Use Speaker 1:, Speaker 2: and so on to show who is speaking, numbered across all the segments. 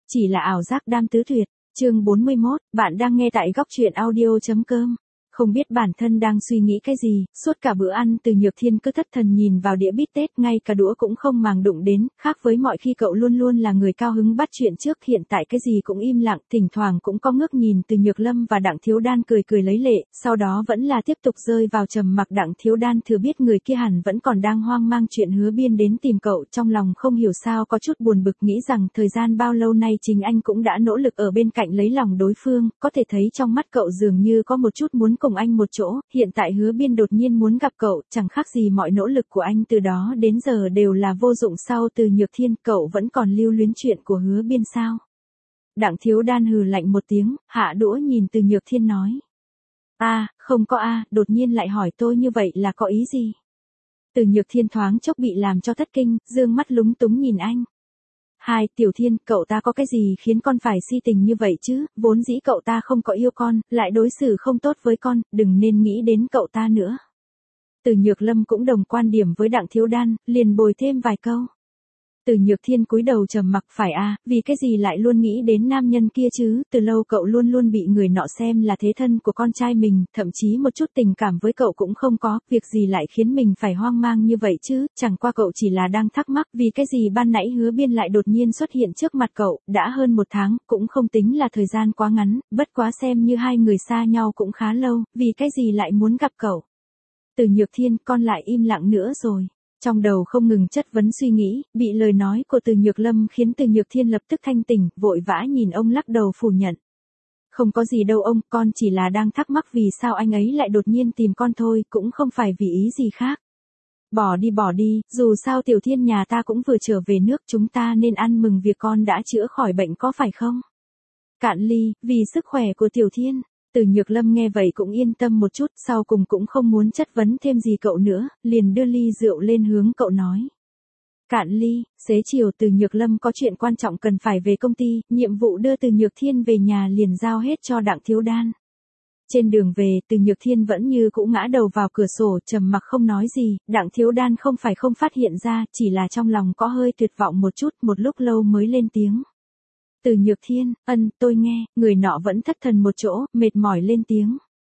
Speaker 1: chỉ là ảo giác đam tứ tuyệt. Chương 41, bạn đang nghe tại góc truyện audio.com. Không biết bản thân đang suy nghĩ cái gì, suốt cả bữa ăn Từ Nhược Thiên cứ thất thần nhìn vào đĩa bít tết, ngay cả đũa cũng không màng đụng đến, khác với mọi khi cậu luôn luôn là người cao hứng bắt chuyện trước, hiện tại cái gì cũng im lặng, thỉnh thoảng cũng có ngước nhìn Từ Nhược Lâm và Đặng Thiếu Đan cười cười lấy lệ, sau đó vẫn là tiếp tục rơi vào trầm mặc. Đặng Thiếu Đan thừa biết người kia hẳn vẫn còn đang hoang mang chuyện Hứa Biên đến tìm cậu, trong lòng không hiểu sao có chút buồn bực, nghĩ rằng thời gian bao lâu nay chính anh cũng đã nỗ lực ở bên cạnh lấy lòng đối phương, có thể thấy trong mắt cậu dường như có một chút muốn cùng anh một chỗ, hiện tại Hứa Biên đột nhiên muốn gặp cậu, chẳng khác gì mọi nỗ lực của anh từ đó đến giờ đều là vô dụng. Sau Từ Nhược Thiên, cậu vẫn còn lưu luyến chuyện của Hứa Biên sao? Đặng Thiếu Đan hừ lạnh một tiếng, hạ đũa nhìn Từ Nhược Thiên nói. Không có đột nhiên lại hỏi tôi như vậy là có ý gì? Từ Nhược Thiên thoáng chốc bị làm cho thất kinh, dương mắt lúng túng nhìn anh. Tiểu Thiên, cậu ta có cái gì khiến con phải si tình như vậy chứ, vốn dĩ cậu ta không có yêu con, lại đối xử không tốt với con, đừng nên nghĩ đến cậu ta nữa. Từ Nhược Lâm cũng đồng quan điểm với Đặng Thiếu Đan, liền bồi thêm vài câu. Từ Nhược Thiên cúi đầu trầm mặc, phải vì cái gì lại luôn nghĩ đến nam nhân kia chứ, từ lâu cậu luôn luôn bị người nọ xem là thế thân của con trai mình, thậm chí một chút tình cảm với cậu cũng không có, việc gì lại khiến mình phải hoang mang như vậy chứ, chẳng qua cậu chỉ là đang thắc mắc vì cái gì ban nãy Hứa Biên lại đột nhiên xuất hiện trước mặt cậu, đã hơn 1 tháng, cũng không tính là thời gian quá ngắn, bất quá xem như hai người xa nhau cũng khá lâu, vì cái gì lại muốn gặp cậu. Từ Nhược Thiên, con lại im lặng nữa rồi. Trong đầu không ngừng chất vấn suy nghĩ, bị lời nói của Từ Nhược Lâm khiến Từ Nhược Thiên lập tức thanh tỉnh, vội vã nhìn ông lắc đầu phủ nhận. Không có gì đâu ông, con chỉ là đang thắc mắc vì sao anh ấy lại đột nhiên tìm con thôi, cũng không phải vì ý gì khác. Bỏ đi, dù sao Tiểu Thiên nhà ta cũng vừa trở về nước, chúng ta nên ăn mừng việc con đã chữa khỏi bệnh có phải không? Cạn ly, vì sức khỏe của Tiểu Thiên. Từ Nhược Lâm nghe vậy cũng yên tâm một chút, sau cùng cũng không muốn chất vấn thêm gì cậu nữa, liền đưa ly rượu lên hướng cậu nói. Cạn ly, xế chiều Từ Nhược Lâm có chuyện quan trọng cần phải về công ty, nhiệm vụ đưa Từ Nhược Thiên về nhà liền giao hết cho Đặng Thiếu Đan. Trên đường về, Từ Nhược Thiên vẫn như cũ ngã đầu vào cửa sổ, trầm mặc không nói gì, Đặng Thiếu Đan không phải không phát hiện ra, chỉ là trong lòng có hơi tuyệt vọng một chút, một lúc lâu mới lên tiếng. Từ Nhược Thiên, tôi nghe, người nọ vẫn thất thần một chỗ, mệt mỏi lên tiếng.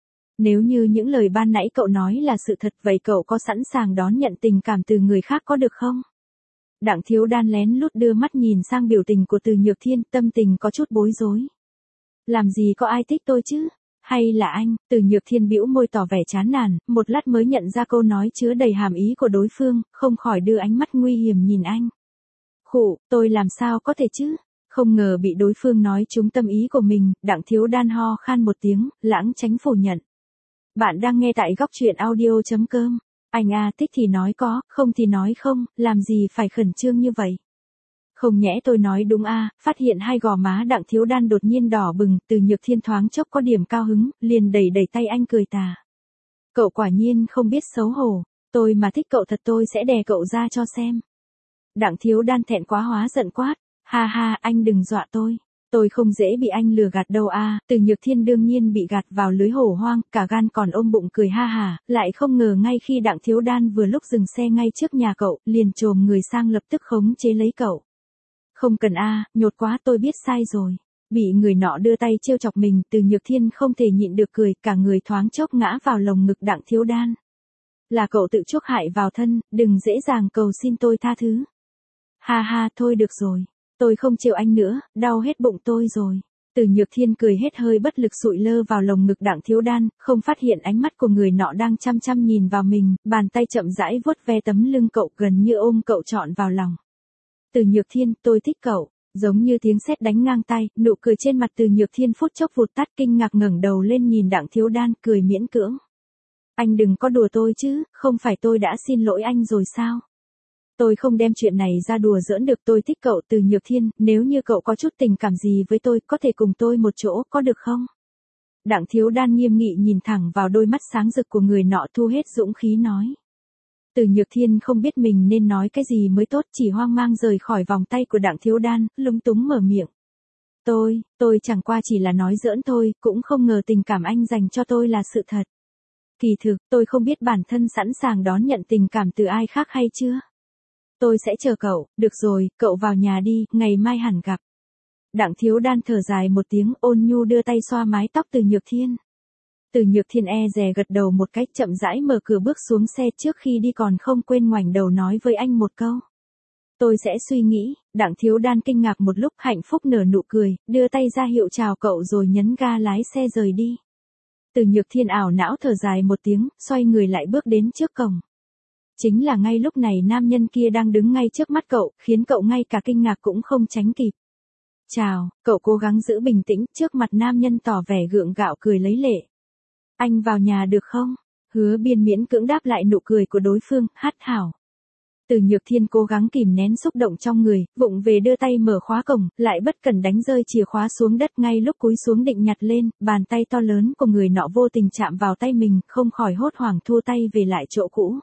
Speaker 1: Nếu như những lời ban nãy cậu nói là sự thật, vậy cậu có sẵn sàng đón nhận tình cảm từ người khác có được không? Đặng Thiếu Đan lén lút đưa mắt nhìn sang biểu tình của Từ Nhược Thiên, tâm tình có chút bối rối. Làm gì có ai thích tôi chứ? Hay là anh? Từ Nhược Thiên bĩu môi tỏ vẻ chán nản, một lát mới nhận ra câu nói chứa đầy hàm ý của đối phương, không khỏi đưa ánh mắt nguy hiểm nhìn anh. Tôi làm sao có thể chứ? Không ngờ bị đối phương nói trúng tâm ý của mình, Đặng Thiếu Đan ho khan một tiếng, lãng tránh phủ nhận. Bạn đang nghe tại góc truyện audio.com. Anh thích thì nói có, không thì nói không, làm gì phải khẩn trương như vậy. Không nhẽ tôi nói đúng phát hiện hai gò má Đặng Thiếu Đan đột nhiên đỏ bừng, Từ Nhược Thiên thoáng chốc có điểm cao hứng, liền đẩy tay anh cười tà. Cậu quả nhiên không biết xấu hổ, tôi mà thích cậu thật tôi sẽ đè cậu ra cho xem. Đặng Thiếu Đan thẹn quá hóa giận quát. Anh đừng dọa tôi không dễ bị anh lừa gạt đâu Từ Nhược Thiên đương nhiên bị gạt vào lưới hổ hoang, cả gan còn ôm bụng cười lại không ngờ ngay khi Đặng Thiếu Đan vừa lúc dừng xe ngay trước nhà cậu, liền chồm người sang lập tức khống chế lấy cậu. Không cần nhột quá, tôi biết sai rồi. Bị người nọ đưa tay trêu chọc mình, Từ Nhược Thiên không thể nhịn được cười, cả người thoáng chốc ngã vào lồng ngực Đặng Thiếu Đan. Là cậu tự chuốc hại vào thân, đừng dễ dàng cầu xin tôi tha thứ. Thôi được rồi. Tôi không chịu anh nữa, đau hết bụng tôi rồi. Từ Nhược Thiên cười hết hơi bất lực sụi lơ vào lồng ngực Đặng Thiếu Đan, không phát hiện ánh mắt của người nọ đang chăm chăm nhìn vào mình, bàn tay chậm rãi vuốt ve tấm lưng cậu, gần như ôm cậu trọn vào lòng. Từ Nhược Thiên, tôi thích cậu. Giống như tiếng sét đánh ngang tai, nụ cười trên mặt Từ Nhược Thiên phút chốc vụt tắt, kinh ngạc ngẩng đầu lên nhìn Đặng Thiếu Đan, cười miễn cưỡng. Anh đừng có đùa tôi chứ, không phải tôi đã xin lỗi anh rồi sao? Tôi không đem chuyện này ra đùa giỡn được, tôi thích cậu Từ Nhược Thiên, nếu như cậu có chút tình cảm gì với tôi, có thể cùng tôi một chỗ, có được không? Đặng Thiếu Đan nghiêm nghị nhìn thẳng vào đôi mắt sáng rực của người nọ, thu hết dũng khí nói. Từ Nhược Thiên không biết mình nên nói cái gì mới tốt, chỉ hoang mang rời khỏi vòng tay của Đặng Thiếu Đan, lúng túng mở miệng. Tôi chẳng qua chỉ là nói giỡn thôi, cũng không ngờ tình cảm anh dành cho tôi là sự thật. Kỳ thực, tôi không biết bản thân sẵn sàng đón nhận tình cảm từ ai khác hay chưa. Tôi sẽ chờ cậu, được rồi, cậu vào nhà đi, ngày mai hẳn gặp. Đặng Thiếu Đan thở dài một tiếng, ôn nhu đưa tay xoa mái tóc Từ Nhược Thiên. Từ Nhược Thiên e dè gật đầu một cái, chậm rãi mở cửa bước xuống xe, trước khi đi còn không quên ngoảnh đầu nói với anh một câu. Tôi sẽ suy nghĩ. Đặng Thiếu Đan kinh ngạc một lúc, hạnh phúc nở nụ cười, đưa tay ra hiệu chào cậu rồi nhấn ga lái xe rời đi. Từ Nhược Thiên ảo não thở dài một tiếng, xoay người lại bước đến trước cổng. Chính là ngay lúc này nam nhân kia đang đứng ngay trước mắt cậu, khiến cậu ngay cả kinh ngạc cũng không tránh kịp. Chào, cậu cố gắng giữ bình tĩnh, trước mặt nam nhân tỏ vẻ gượng gạo cười lấy lệ. Anh vào nhà được không? Hứa Biên miễn cưỡng đáp lại nụ cười của đối phương, hát hảo. Từ Nhược Thiên cố gắng kìm nén xúc động trong người, vụng về đưa tay mở khóa cổng, lại bất cẩn đánh rơi chìa khóa xuống đất, ngay lúc cúi xuống định nhặt lên, bàn tay to lớn của người nọ vô tình chạm vào tay mình, không khỏi hốt hoảng thua tay về lại chỗ cũ.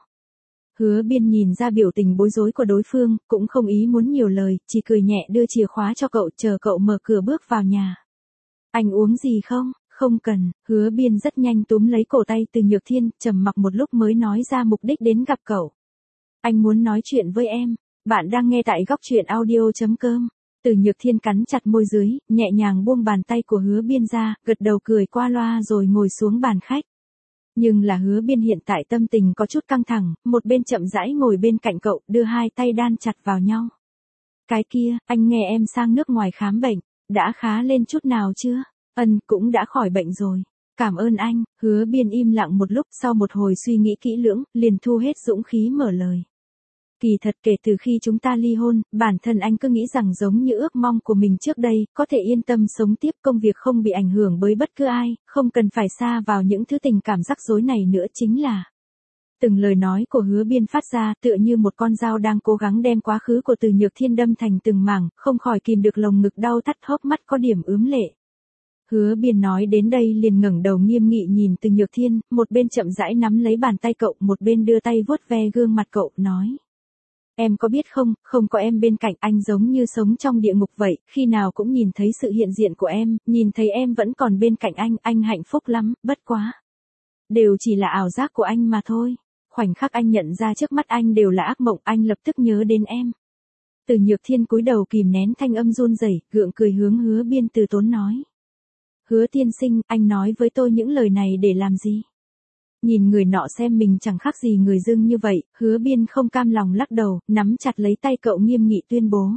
Speaker 1: Hứa Biên nhìn ra biểu tình bối rối của đối phương, cũng không ý muốn nhiều lời, chỉ cười nhẹ đưa chìa khóa cho cậu, chờ cậu mở cửa bước vào nhà. Anh uống gì không? Không cần. Hứa Biên rất nhanh túm lấy cổ tay Từ Nhược Thiên, trầm mặc một lúc mới nói ra mục đích đến gặp cậu. Anh muốn nói chuyện với em. Bạn đang nghe tại góc truyện audio.com. Từ Nhược Thiên cắn chặt môi dưới, nhẹ nhàng buông bàn tay của Hứa Biên ra, gật đầu cười qua loa rồi ngồi xuống bàn khách. Nhưng là Hứa Biên hiện tại tâm tình có chút căng thẳng, một bên chậm rãi ngồi bên cạnh cậu, đưa hai tay đan chặt vào nhau. Cái kia, anh nghe em sang nước ngoài khám bệnh, đã khá lên chút nào chưa? Cũng đã khỏi bệnh rồi. Cảm ơn anh. Hứa Biên im lặng một lúc, sau một hồi suy nghĩ kỹ lưỡng, liền thu hết dũng khí mở lời. Kỳ thật kể từ khi chúng ta ly hôn, bản thân anh cứ nghĩ rằng giống như ước mong của mình trước đây, có thể yên tâm sống tiếp, công việc không bị ảnh hưởng bởi bất cứ ai, không cần phải sa vào những thứ tình cảm rắc rối này nữa. Chính là từng lời nói của Hứa Biên phát ra tựa như một con dao đang cố gắng đem quá khứ của Từ Nhược Thiên đâm thành từng mảng, không khỏi kìm được lồng ngực đau thắt, hốc mắt có điểm ướm lệ. Hứa Biên nói đến đây liền ngẩng đầu nghiêm nghị nhìn Từ Nhược Thiên, một bên chậm rãi nắm lấy bàn tay cậu, một bên đưa tay vuốt ve gương mặt cậu, nói. Em có biết không, không có em bên cạnh anh giống như sống trong địa ngục vậy, khi nào cũng nhìn thấy sự hiện diện của em, nhìn thấy em vẫn còn bên cạnh anh hạnh phúc lắm, bất quá. Đều chỉ là ảo giác của anh mà thôi. Khoảnh khắc anh nhận ra trước mắt anh đều là ác mộng, anh lập tức nhớ đến em. Từ Nhược Thiên cúi đầu kìm nén thanh âm run rẩy, gượng cười hướng Hứa Biên từ tốn nói. Hứa tiên sinh, anh nói với tôi những lời này để làm gì? Nhìn người nọ xem mình chẳng khác gì người dưng như vậy, Hứa Biên không cam lòng lắc đầu, nắm chặt lấy tay cậu nghiêm nghị tuyên bố.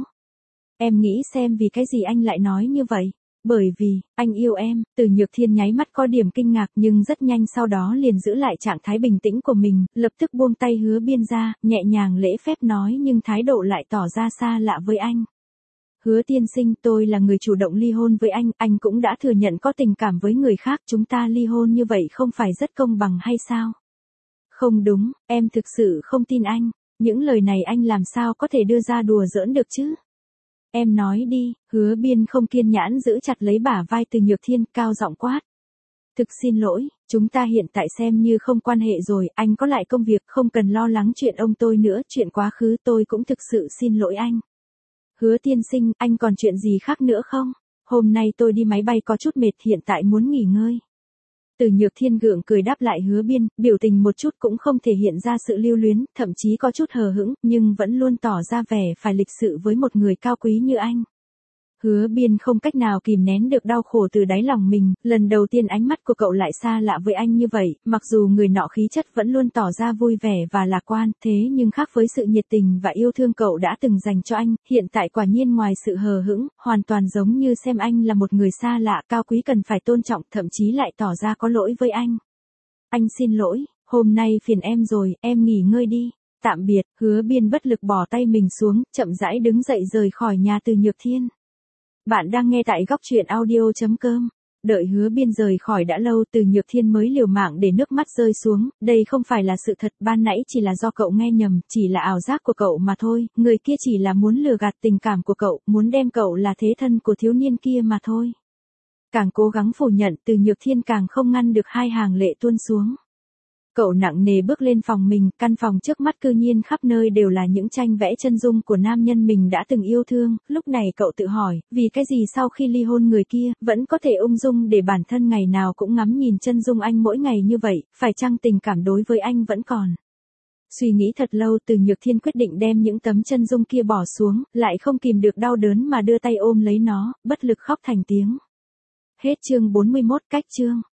Speaker 1: Em nghĩ xem vì cái gì anh lại nói như vậy? Bởi vì, anh yêu em. Từ Nhược Thiên nháy mắt có điểm kinh ngạc nhưng rất nhanh sau đó liền giữ lại trạng thái bình tĩnh của mình, lập tức buông tay Hứa Biên ra, nhẹ nhàng lễ phép nói nhưng thái độ lại tỏ ra xa lạ với anh. Hứa tiên sinh, tôi là người chủ động ly hôn với anh cũng đã thừa nhận có tình cảm với người khác, chúng ta ly hôn như vậy không phải rất công bằng hay sao? Không đúng, em thực sự không tin anh, những lời này anh làm sao có thể đưa ra đùa giỡn được chứ? Em nói đi. Hứa Biên không kiên nhẫn giữ chặt lấy bả vai Từ Nhược Thiên, cao giọng quát. Thực xin lỗi, chúng ta hiện tại xem như không quan hệ rồi, anh có lại công việc, không cần lo lắng chuyện ông tôi nữa, chuyện quá khứ tôi cũng thực sự xin lỗi anh. Hứa tiên sinh, anh còn chuyện gì khác nữa không? Hôm nay tôi đi máy bay có chút mệt, hiện tại muốn nghỉ ngơi. Từ Nhược Thiên gượng cười đáp lại Hứa Biên, biểu tình một chút cũng không thể hiện ra sự lưu luyến, thậm chí có chút hờ hững, nhưng vẫn luôn tỏ ra vẻ phải lịch sự với một người cao quý như anh. Hứa Biên không cách nào kìm nén được đau khổ từ đáy lòng mình, lần đầu tiên ánh mắt của cậu lại xa lạ với anh như vậy, mặc dù người nọ khí chất vẫn luôn tỏ ra vui vẻ và lạc quan, thế nhưng khác với sự nhiệt tình và yêu thương cậu đã từng dành cho anh, hiện tại quả nhiên ngoài sự hờ hững, hoàn toàn giống như xem anh là một người xa lạ, cao quý cần phải tôn trọng, thậm chí lại tỏ ra có lỗi với anh. Anh xin lỗi, hôm nay phiền em rồi, em nghỉ ngơi đi. Tạm biệt. Hứa Biên bất lực bỏ tay mình xuống, chậm rãi đứng dậy rời khỏi nhà Từ Nhược Thiên. Bạn đang nghe tại góc truyện audio.com. Đợi Hứa Biên rời khỏi đã lâu, Từ Nhược Thiên mới liều mạng để nước mắt rơi xuống, đây không phải là sự thật, ban nãy chỉ là do cậu nghe nhầm, chỉ là ảo giác của cậu mà thôi, người kia chỉ là muốn lừa gạt tình cảm của cậu, muốn đem cậu là thế thân của thiếu niên kia mà thôi. Càng cố gắng phủ nhận, Từ Nhược Thiên càng không ngăn được hai hàng lệ tuôn xuống. Cậu nặng nề bước lên phòng mình, căn phòng trước mắt cư nhiên khắp nơi đều là những tranh vẽ chân dung của nam nhân mình đã từng yêu thương, lúc này cậu tự hỏi, vì cái gì sau khi ly hôn người kia, vẫn có thể ung dung để bản thân ngày nào cũng ngắm nhìn chân dung anh mỗi ngày như vậy, phải chăng tình cảm đối với anh vẫn còn Suy nghĩ thật lâu Từ Nhược Thiên quyết định đem những tấm chân dung kia bỏ xuống, lại không kìm được đau đớn mà đưa tay ôm lấy nó, bất lực khóc thành tiếng. Hết chương 41 cách chương.